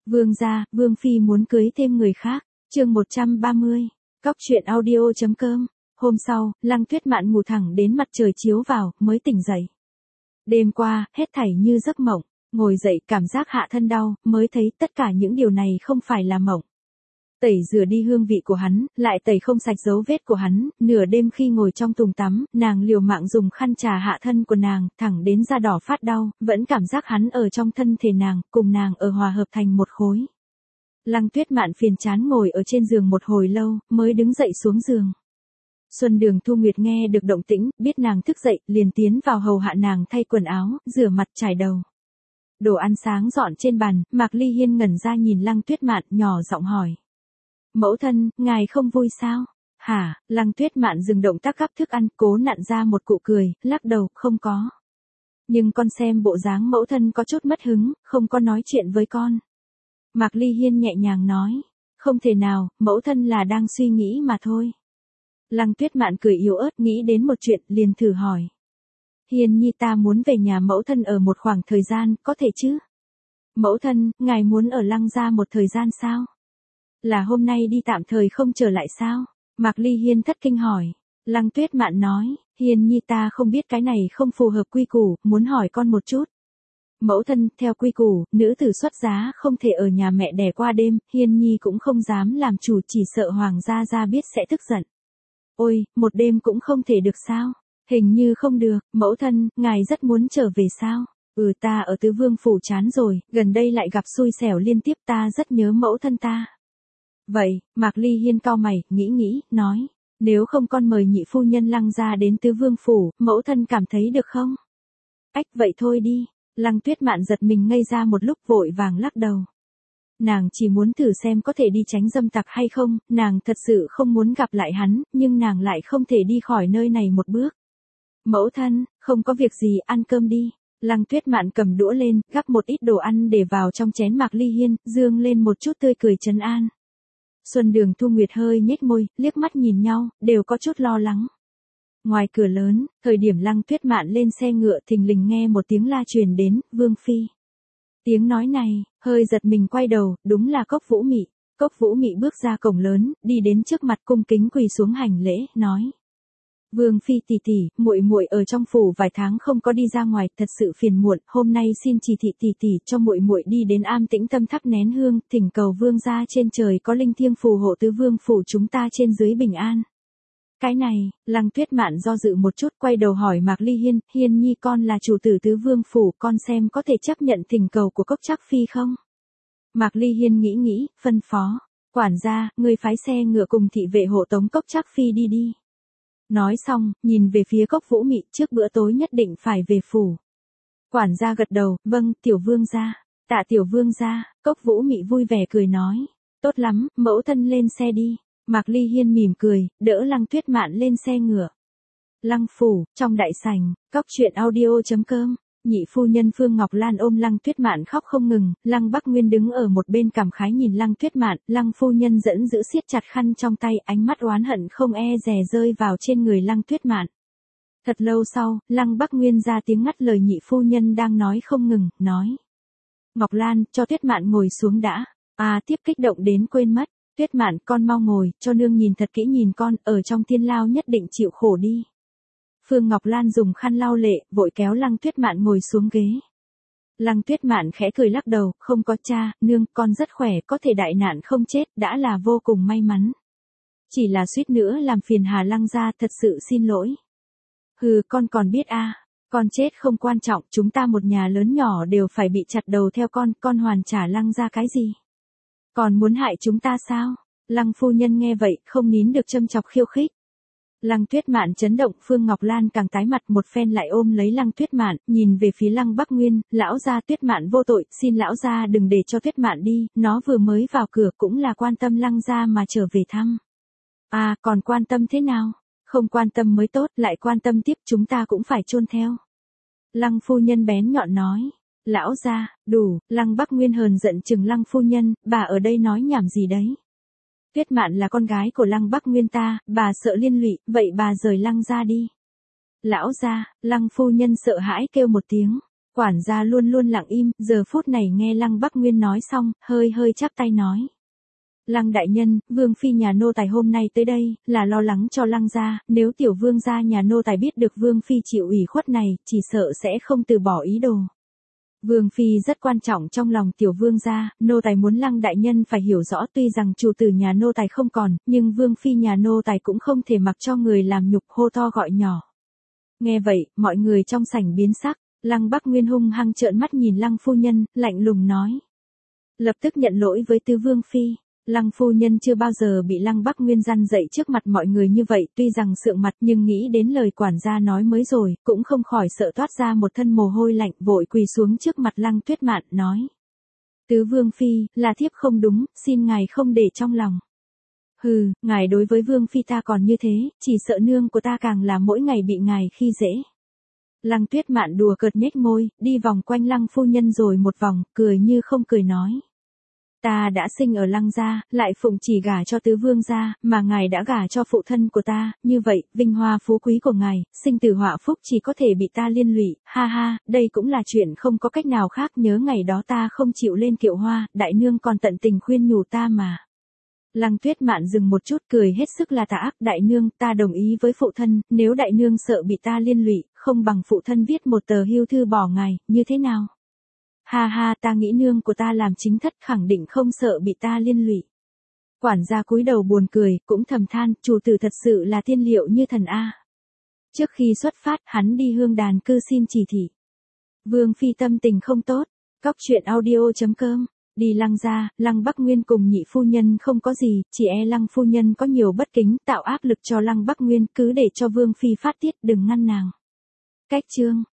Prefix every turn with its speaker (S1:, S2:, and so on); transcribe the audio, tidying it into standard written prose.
S1: Vương gia, Vương Phi muốn cưới thêm người khác. Chương 130. Cóc truyện audio.com. Hôm sau, Lăng Tuyết Mạn ngủ thẳng đến mặt trời chiếu vào, mới tỉnh dậy. Đêm qua, hết thảy như giấc mộng, ngồi dậy cảm giác hạ thân đau, mới thấy tất cả những điều này không phải là mộng. Tẩy rửa đi hương vị của hắn, lại tẩy không sạch dấu vết của hắn, nửa đêm khi ngồi trong tùng tắm, nàng liều mạng dùng khăn trà hạ thân của nàng, thẳng đến da đỏ phát đau, vẫn cảm giác hắn ở trong thân thể nàng, cùng nàng ở hòa hợp thành một khối. Lăng Tuyết Mạn phiền chán ngồi ở trên giường một hồi lâu, mới đứng dậy xuống giường. Xuân Đường Thu Nguyệt nghe được động tĩnh, biết nàng thức dậy, liền tiến vào hầu hạ nàng thay quần áo, rửa mặt trải đầu. Đồ ăn sáng dọn trên bàn, Mạc Ly Hiên ngẩn ra nhìn Lăng Tuyết Mạn, nhỏ giọng hỏi. Mẫu thân, ngài không vui sao? Hả? Lăng Tuyết Mạn dừng động tác gắp thức ăn, cố nặn ra một cụ cười, lắc đầu, không có. Nhưng con xem bộ dáng mẫu thân có chút mất hứng, không có nói chuyện với con. Mạc Ly Hiên nhẹ nhàng nói, không thể nào, mẫu thân là đang suy nghĩ mà thôi. Lăng Tuyết Mạn cười yếu ớt, nghĩ đến một chuyện, liền thử hỏi. Hiên nhi, ta muốn về nhà mẫu thân ở một khoảng thời gian, có thể chứ? Mẫu thân, ngài muốn ở Lăng gia một thời gian sao? Là hôm nay đi tạm thời không trở lại sao? Mạc Ly Hiên thất kinh hỏi. Lăng Tuyết Mạn nói, Hiên nhi, ta không biết, cái này không phù hợp quy củ, muốn hỏi con một chút. Mẫu thân, theo quy củ, nữ tử xuất giá không thể ở nhà mẹ đẻ qua đêm, Hiên nhi cũng không dám làm chủ, chỉ sợ hoàng gia biết sẽ tức giận. Ôi, một đêm cũng không thể được sao? Hình như không được. Mẫu thân, ngài rất muốn trở về sao? Ta ở Tứ Vương phủ chán rồi, gần đây lại gặp xui xẻo liên tiếp, ta rất nhớ mẫu thân ta. Vậy, Mạc Ly Hiên cau mày, nghĩ, nói, nếu không con mời nhị phu nhân Lăng gia đến Tứ Vương phủ, mẫu thân cảm thấy được không? Ách, vậy thôi đi. Lăng Tuyết Mạn giật mình ngây ra một lúc, vội vàng lắc đầu. Nàng chỉ muốn thử xem có thể đi tránh dâm tặc hay không, nàng thật sự không muốn gặp lại hắn, nhưng nàng lại không thể đi khỏi nơi này một bước. Mẫu thân, không có việc gì, ăn cơm đi. Lăng Tuyết Mạn cầm đũa lên, gắp một ít đồ ăn để vào trong chén Mạc Ly Hiên, dương lên một chút tươi cười trấn an. Xuân Đường Thu Nguyệt hơi nhếch môi, liếc mắt nhìn nhau, đều có chút lo lắng. Ngoài cửa lớn, thời điểm Lăng Tuyết Mạn lên xe ngựa, thình lình nghe một tiếng la truyền đến, Vương Phi. Tiếng nói này, hơi giật mình quay đầu, đúng là Cốc Vũ Mị. Cốc Vũ Mị bước ra cổng lớn, đi đến trước mặt cung kính quỳ xuống hành lễ, nói. Vương Phi tỷ tỷ, muội ở trong phủ vài tháng không có đi ra ngoài, thật sự phiền muộn, hôm nay xin chỉ thị tỷ tỷ cho muội đi đến Am Tĩnh Tâm thắp nén hương, thỉnh cầu vương gia trên trời có linh thiêng phù hộ Tứ Vương phủ chúng ta trên dưới bình an. Cái này, Lăng Tuyết Mạn do dự một chút, quay đầu hỏi Mạc Ly Hiên, Hiên nhi, con là chủ tử Tứ Vương phủ, con xem có thể chấp nhận thỉnh cầu của Cốc Trác Phi không? Mạc Ly Hiên nghĩ, phân phó, quản gia, người phái xe ngựa cùng thị vệ hộ tống Cốc Trác Phi đi. Nói xong, nhìn về phía Cốc Vũ Mị, trước bữa tối nhất định phải về phủ. Quản gia gật đầu, vâng, tiểu vương gia. Tạ tiểu vương gia. Cốc Vũ Mị vui vẻ cười nói, tốt lắm, mẫu thân lên xe đi. Mạc Ly Hiên mỉm cười, đỡ Lăng Tuyết Mạn lên xe ngựa. Lăng phủ, trong đại sảnh, Cóc truyện audio.com. Nhị phu nhân Phương Ngọc Lan ôm Lăng Tuyết Mạn khóc không ngừng, Lăng Bắc Nguyên đứng ở một bên cảm khái nhìn Lăng Tuyết Mạn, Lăng phu nhân giận dữ siết chặt khăn trong tay, ánh mắt oán hận không e dè rơi vào trên người Lăng Tuyết Mạn. Thật lâu sau, Lăng Bắc Nguyên ra tiếng ngắt lời nhị phu nhân đang nói không ngừng, nói. Ngọc Lan, cho Tuyết Mạn ngồi xuống đã. Tiếp kích động đến quên mất. Tuyết Mạn, con mau ngồi, cho nương nhìn thật kỹ nhìn con, ở trong thiên lao nhất định chịu khổ đi. Phương Ngọc Lan dùng khăn lau lệ, vội kéo Lăng Tuyết Mạn ngồi xuống ghế. Lăng Tuyết Mạn khẽ cười lắc đầu, không có cha, nương, con rất khỏe, có thể đại nạn không chết, đã là vô cùng may mắn. Chỉ là suýt nữa làm phiền Hà Lăng gia, thật sự xin lỗi. Hừ, con còn biết con chết không quan trọng, chúng ta một nhà lớn nhỏ đều phải bị chặt đầu theo con hoàn trả Lăng gia cái gì? Còn muốn hại chúng ta sao? Lăng phu nhân nghe vậy, không nín được châm chọc khiêu khích. Lăng Tuyết Mạn chấn động, Phương Ngọc Lan càng tái mặt, một phen lại ôm lấy Lăng Tuyết Mạn, nhìn về phía Lăng Bắc Nguyên, lão gia, Tuyết Mạn vô tội, xin lão gia đừng để cho Tuyết Mạn đi, nó vừa mới vào cửa cũng là quan tâm Lăng gia mà trở về thăm. Còn quan tâm thế nào? Không quan tâm mới tốt, lại quan tâm tiếp chúng ta cũng phải chôn theo. Lăng phu nhân bén nhọn nói. Lão gia, đủ. Lăng Bắc Nguyên hờn giận chừng Lăng phu nhân, bà ở đây nói nhảm gì đấy? Tuyết Mạn là con gái của Lăng Bắc Nguyên ta, bà sợ liên lụy, vậy bà rời Lăng gia đi. Lão gia, Lăng phu nhân sợ hãi kêu một tiếng. Quản gia luôn luôn lặng im, giờ phút này nghe Lăng Bắc Nguyên nói xong, hơi hơi chắp tay nói. Lăng đại nhân, vương phi nhà nô tài hôm nay tới đây, là lo lắng cho Lăng gia, nếu tiểu vương gia nhà nô tài biết được vương phi chịu ủy khuất này, chỉ sợ sẽ không từ bỏ ý đồ. Vương phi rất quan trọng trong lòng tiểu vương gia, nô tài muốn Lăng đại nhân phải hiểu rõ, tuy rằng chủ tử nhà nô tài không còn, nhưng vương phi nhà nô tài cũng không thể mặc cho người làm nhục, hô to gọi nhỏ. Nghe vậy, mọi người trong sảnh biến sắc, Lăng Bắc Nguyên hung hăng trợn mắt nhìn Lăng phu nhân, lạnh lùng nói. Lập tức nhận lỗi với tứ vương phi. Lăng phu nhân chưa bao giờ bị Lăng Bắc Nguyên răn dậy trước mặt mọi người như vậy, tuy rằng sượng mặt nhưng nghĩ đến lời quản gia nói mới rồi, cũng không khỏi sợ toát ra một thân mồ hôi lạnh, vội quỳ xuống trước mặt Lăng Tuyết Mạn, nói. Tứ vương phi, là thiếp không đúng, xin ngài không để trong lòng. Hừ, ngài đối với vương phi ta còn như thế, chỉ sợ nương của ta càng là mỗi ngày bị ngài khi dễ. Lăng Tuyết Mạn đùa cợt nhếch môi, đi vòng quanh Lăng phu nhân rồi một vòng, cười như không cười nói. Ta đã sinh ở Lăng gia, lại phụng chỉ gả cho tứ vương gia, mà ngài đã gả cho phụ thân của ta, như vậy, vinh hoa phú quý của ngài, sinh tử họa phúc chỉ có thể bị ta liên lụy, ha ha, đây cũng là chuyện không có cách nào khác, nhớ ngày đó ta không chịu lên kiệu hoa, đại nương còn tận tình khuyên nhủ ta mà. Lăng Tuyết Mạn dừng một chút, cười hết sức là tà ác, đại nương, ta đồng ý với phụ thân, nếu đại nương sợ bị ta liên lụy, không bằng phụ thân viết một tờ hưu thư bỏ ngài, như thế nào? Ha ha, ta nghĩ nương của ta làm chính thất, khẳng định không sợ bị ta liên lụy. Quản gia cúi đầu buồn cười, cũng thầm than, chủ tử thật sự là tiên liệu như thần a. Trước khi xuất phát, hắn đi hương đàn cư xin chỉ thị. Vương phi tâm tình không tốt. Cóc truyện audio.com. Đi Lăng gia, Lăng Bắc Nguyên cùng nhị phu nhân không có gì, chỉ Lăng phu nhân có nhiều bất kính, tạo áp lực cho Lăng Bắc Nguyên, cứ để cho vương phi phát tiết, đừng ngăn nàng. Cách chương